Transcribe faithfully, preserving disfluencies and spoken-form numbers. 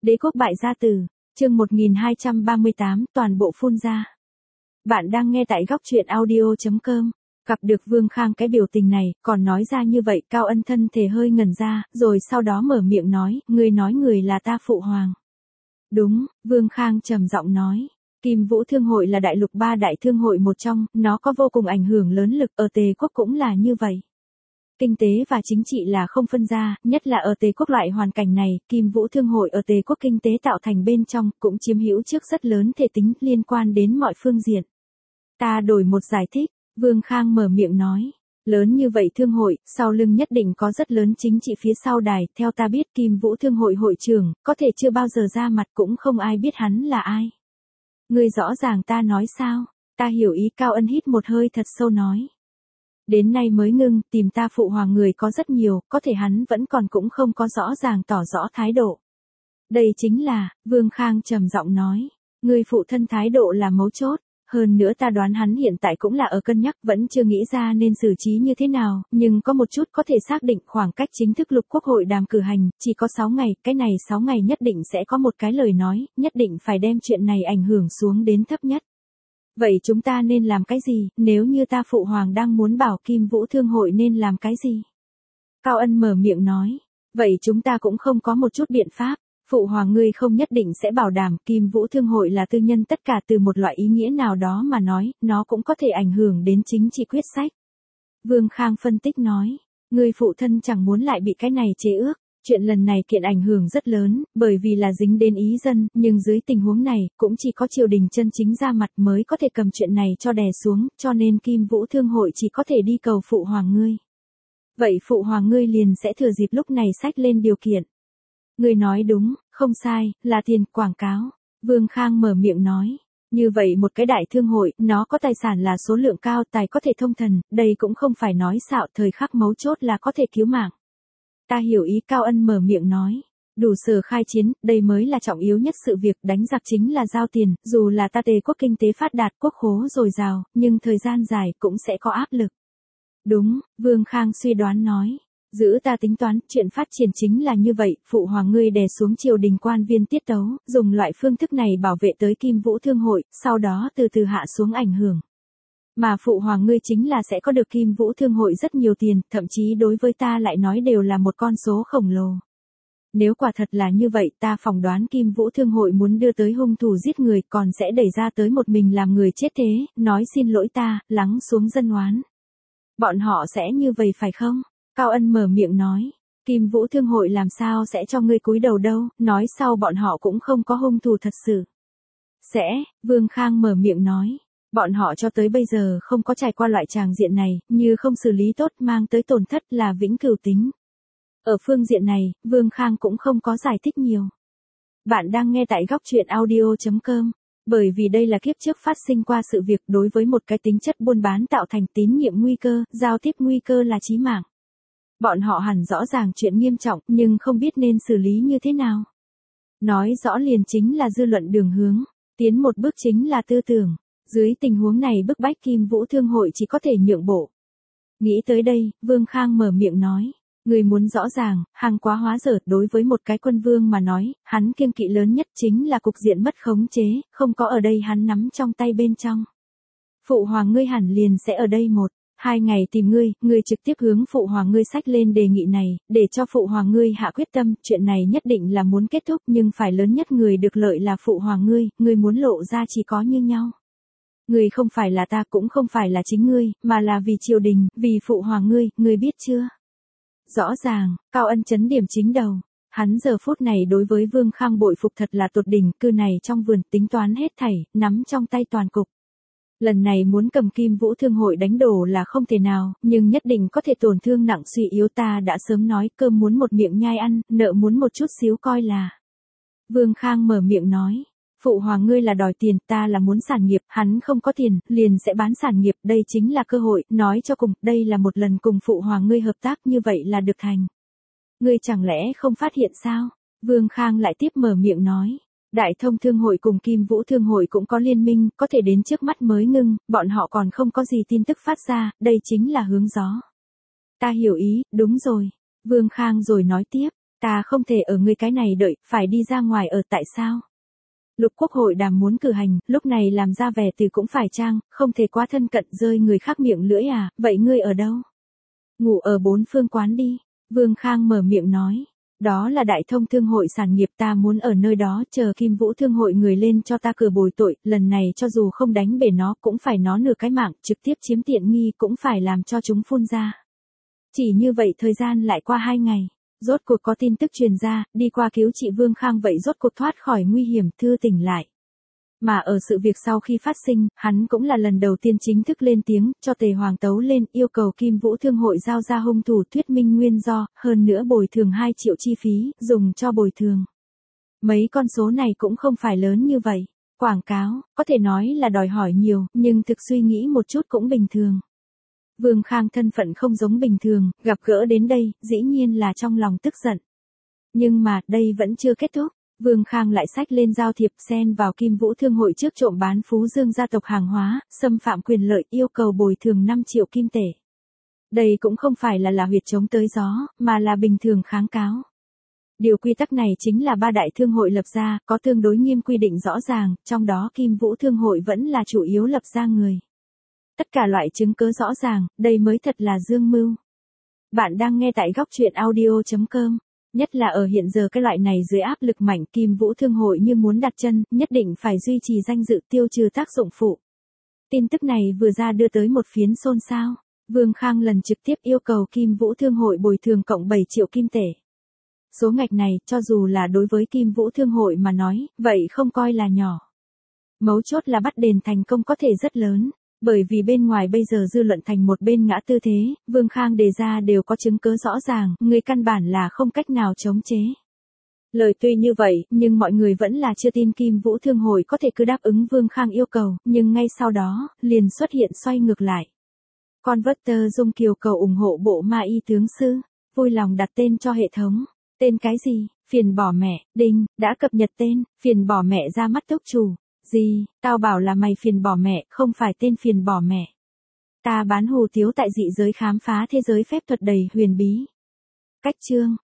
Đế quốc bại gia tử, chương một nghìn hai trăm ba mươi tám, toàn bộ phun ra. Bạn đang nghe tại góc truyện audio chấm com. Gặp được Vương Khang cái biểu tình này, còn nói ra như vậy, Cao Ân thân thể hơi ngẩn ra, rồi sau đó mở miệng nói, người nói người là ta phụ hoàng. Đúng, Vương Khang trầm giọng nói. Kim Vũ Thương hội là đại lục ba đại thương hội một trong, nó có vô cùng ảnh hưởng lớn lực, ở Tề quốc cũng là như vậy. Kinh tế và chính trị là không phân ra, nhất là ở Tề quốc loại hoàn cảnh này, Kim Vũ Thương hội ở Tề quốc kinh tế tạo thành bên trong, cũng chiếm hữu trước rất lớn thể tính liên quan đến mọi phương diện. Ta đổi một giải thích, Vương Khang mở miệng nói. Lớn như vậy thương hội, sau lưng nhất định có rất lớn chính trị phía sau đài, theo ta biết Kim Vũ Thương hội hội trưởng, có thể chưa bao giờ ra mặt cũng không ai biết hắn là ai. Ngươi rõ ràng ta nói sao, ta hiểu ý. Cao Ân hít một hơi thật sâu nói. Đến nay mới ngưng, tìm ta phụ hoàng người có rất nhiều, có thể hắn vẫn còn cũng không có rõ ràng tỏ rõ thái độ. Đây chính là, Vương Khang trầm giọng nói, người phụ thân thái độ là mấu chốt, hơn nữa ta đoán hắn hiện tại cũng là ở cân nhắc, vẫn chưa nghĩ ra nên xử trí như thế nào, nhưng có một chút có thể xác định, khoảng cách chính thức lục quốc hội đàm cử hành, chỉ có sáu ngày, cái này sáu ngày nhất định sẽ có một cái lời nói, nhất định phải đem chuyện này ảnh hưởng xuống đến thấp nhất. Vậy chúng ta nên làm cái gì, nếu như ta phụ hoàng đang muốn bảo Kim Vũ Thương hội nên làm cái gì? Cao Ân mở miệng nói, vậy chúng ta cũng không có một chút biện pháp, phụ hoàng ngươi không nhất định sẽ bảo đảm. Kim Vũ Thương hội là tư nhân, tất cả từ một loại ý nghĩa nào đó mà nói, nó cũng có thể ảnh hưởng đến chính trị quyết sách. Vương Khang phân tích nói, ngươi phụ thân chẳng muốn lại bị cái này chế ước. Chuyện lần này kiện ảnh hưởng rất lớn, bởi vì là dính đến ý dân, nhưng dưới tình huống này, cũng chỉ có triều đình chân chính ra mặt mới có thể cầm chuyện này cho đè xuống, cho nên Kim Vũ Thương hội chỉ có thể đi cầu phụ hoàng ngươi. Vậy phụ hoàng ngươi liền sẽ thừa dịp lúc này xách lên điều kiện. Ngươi nói đúng, không sai, là tiền quảng cáo. Vương Khang mở miệng nói. Như vậy một cái đại thương hội, nó có tài sản là số lượng cao, tài có thể thông thần, đây cũng không phải nói xạo, thời khắc mấu chốt là có thể cứu mạng. Ta hiểu ý. Cao Ân mở miệng nói. Đủ sở khai chiến, đây mới là trọng yếu nhất sự việc, đánh giặc chính là giao tiền, dù là ta Tề quốc kinh tế phát đạt, quốc khố dồi dào, nhưng thời gian dài cũng sẽ có áp lực. Đúng, Vương Khang suy đoán nói. Giữ ta tính toán, chuyện phát triển chính là như vậy, phụ hoàng ngươi đè xuống triều đình quan viên tiết tấu, dùng loại phương thức này bảo vệ tới Kim Vũ Thương hội, sau đó từ từ hạ xuống ảnh hưởng. Mà phụ hoàng ngươi chính là sẽ có được Kim Vũ Thương hội rất nhiều tiền, thậm chí đối với ta lại nói đều là một con số khổng lồ. Nếu quả thật là như vậy, ta phỏng đoán Kim Vũ Thương hội muốn đưa tới hung thủ giết người, còn sẽ đẩy ra tới một mình làm người chết thế, nói xin lỗi ta, lắng xuống dân oán. Bọn họ sẽ như vậy phải không? Cao Ân mở miệng nói. Kim Vũ Thương hội làm sao sẽ cho ngươi cúi đầu đâu, nói sau bọn họ cũng không có hung thủ thật sự. Sẽ, Vương Khang mở miệng nói. Bọn họ cho tới bây giờ không có trải qua loại tràng diện này, như không xử lý tốt mang tới tổn thất là vĩnh cửu tính. Ở phương diện này, Vương Khang cũng không có giải thích nhiều. Bạn đang nghe tại góc truyện audio chấm com. Bởi vì đây là kiếp trước phát sinh qua sự việc, đối với một cái tính chất buôn bán tạo thành tín nhiệm nguy cơ, giao tiếp nguy cơ là chí mạng. Bọn họ hẳn rõ ràng chuyện nghiêm trọng, nhưng không biết nên xử lý như thế nào. Nói rõ liền chính là dư luận đường hướng, tiến một bước chính là tư tưởng. Dưới tình huống này bức bách Kim Vũ Thương hội chỉ có thể nhượng bộ. Nghĩ tới đây, Vương Khang mở miệng nói. Người muốn rõ ràng, hàng quá hóa dở, đối với một cái quân vương mà nói, hắn kiêng kỵ lớn nhất chính là cục diện mất khống chế, không có ở đây hắn nắm trong tay bên trong. Phụ hoàng ngươi hẳn liền sẽ ở đây một, hai ngày tìm ngươi, ngươi trực tiếp hướng phụ hoàng ngươi xách lên đề nghị này, để cho phụ hoàng ngươi hạ quyết tâm, chuyện này nhất định là muốn kết thúc nhưng phải lớn nhất người được lợi là phụ hoàng ngươi, ngươi muốn lộ ra chỉ có như nhau. Ngươi không phải là ta, cũng không phải là chính ngươi, mà là vì triều đình, vì phụ hoàng ngươi, ngươi biết chưa? Rõ ràng, Cao Ân chấn điểm chính đầu. Hắn giờ phút này đối với Vương Khang bội phục thật là tột đỉnh, cư này trong vườn tính toán hết thảy, nắm trong tay toàn cục. Lần này muốn cầm Kim Vũ Thương hội đánh đổ là không thể nào, nhưng nhất định có thể tổn thương nặng suy yếu. Ta đã sớm nói, cơm muốn một miệng nhai ăn, nợ muốn một chút xíu coi là. Vương Khang mở miệng nói. Phụ hoàng ngươi là đòi tiền, ta là muốn sản nghiệp, hắn không có tiền, liền sẽ bán sản nghiệp, đây chính là cơ hội, nói cho cùng, đây là một lần cùng phụ hoàng ngươi hợp tác, như vậy là được thành. Ngươi chẳng lẽ không phát hiện sao? Vương Khang lại tiếp mở miệng nói. Đại Thông Thương hội cùng Kim Vũ Thương hội cũng có liên minh, có thể đến trước mắt mới ngưng, bọn họ còn không có gì tin tức phát ra, đây chính là hướng gió. Ta hiểu ý, đúng rồi. Vương Khang rồi nói tiếp. Ta không thể ở ngươi cái này đợi, phải đi ra ngoài ở tại sao? Lục quốc hội đàm muốn cử hành, lúc này làm ra vẻ từ cũng phải trang, không thể quá thân cận rơi người khác miệng lưỡi à, vậy ngươi ở đâu? Ngủ ở bốn phương quán đi. Vương Khang mở miệng nói. Đó là đại thông thương hội sản nghiệp, ta muốn ở nơi đó chờ Kim Vũ thương hội người lên cho ta cửa bồi tội, lần này cho dù không đánh bể nó cũng phải nó nửa cái mạng, trực tiếp chiếm tiện nghi cũng phải làm cho chúng phun ra. Chỉ như vậy thời gian lại qua hai ngày. Rốt cuộc có tin tức truyền ra, đi qua cứu trị Vương Khang vậy rốt cuộc thoát khỏi nguy hiểm, thư tỉnh lại. Mà ở sự việc sau khi phát sinh, hắn cũng là lần đầu tiên chính thức lên tiếng, cho Tề Hoàng tấu lên, yêu cầu Kim Vũ thương hội giao ra hung thủ thuyết minh nguyên do, hơn nữa bồi thường hai triệu chi phí, dùng cho bồi thường. Mấy con số này cũng không phải lớn như vậy. Quảng cáo, có thể nói là đòi hỏi nhiều, nhưng thực suy nghĩ một chút cũng bình thường. Vương Khang thân phận không giống bình thường, gặp gỡ đến đây, dĩ nhiên là trong lòng tức giận. Nhưng mà, đây vẫn chưa kết thúc. Vương Khang lại xách lên giao thiệp xen vào Kim Vũ thương hội trước trộm bán Phú Dương gia tộc hàng hóa, xâm phạm quyền lợi, yêu cầu bồi thường năm triệu kim tệ. Đây cũng không phải là là huyệt chống tới gió, mà là bình thường kháng cáo. Điều quy tắc này chính là ba đại thương hội lập ra, có tương đối nghiêm quy định rõ ràng, trong đó Kim Vũ thương hội vẫn là chủ yếu lập ra người. Tất cả loại chứng cứ rõ ràng, đây mới thật là dương mưu. Bạn đang nghe tại góc truyện audio chấm com. Nhất là ở hiện giờ cái loại này dưới áp lực mạnh, Kim Vũ thương hội như muốn đặt chân, nhất định phải duy trì danh dự, tiêu trừ tác dụng phụ. Tin tức này vừa ra đưa tới một phiến xôn xao. Vương Khang lần trực tiếp yêu cầu Kim Vũ thương hội bồi thường cộng bảy triệu kim tệ. Số ngạch này, cho dù là đối với Kim Vũ thương hội mà nói, vậy không coi là nhỏ. Mấu chốt là bắt đền thành công có thể rất lớn. Bởi vì bên ngoài bây giờ dư luận thành một bên ngã tư thế, Vương Khang đề ra đều có chứng cứ rõ ràng, người căn bản là không cách nào chống chế. Lời tuy như vậy, nhưng mọi người vẫn là chưa tin Kim Vũ thương hội có thể cứ đáp ứng Vương Khang yêu cầu, nhưng ngay sau đó, liền xuất hiện xoay ngược lại. Converter Dung Kiều cầu ủng hộ bộ ma y tướng sư, vui lòng đặt tên cho hệ thống. Tên cái gì? Phiền bỏ mẹ, đinh, đã cập nhật tên, phiền bỏ mẹ ra mắt túc chủ. Gì, tao bảo là mày phiền bỏ mẹ, không phải tên phiền bỏ mẹ. Ta bán hù tiếu tại dị giới khám phá thế giới phép thuật đầy huyền bí. Cách chương,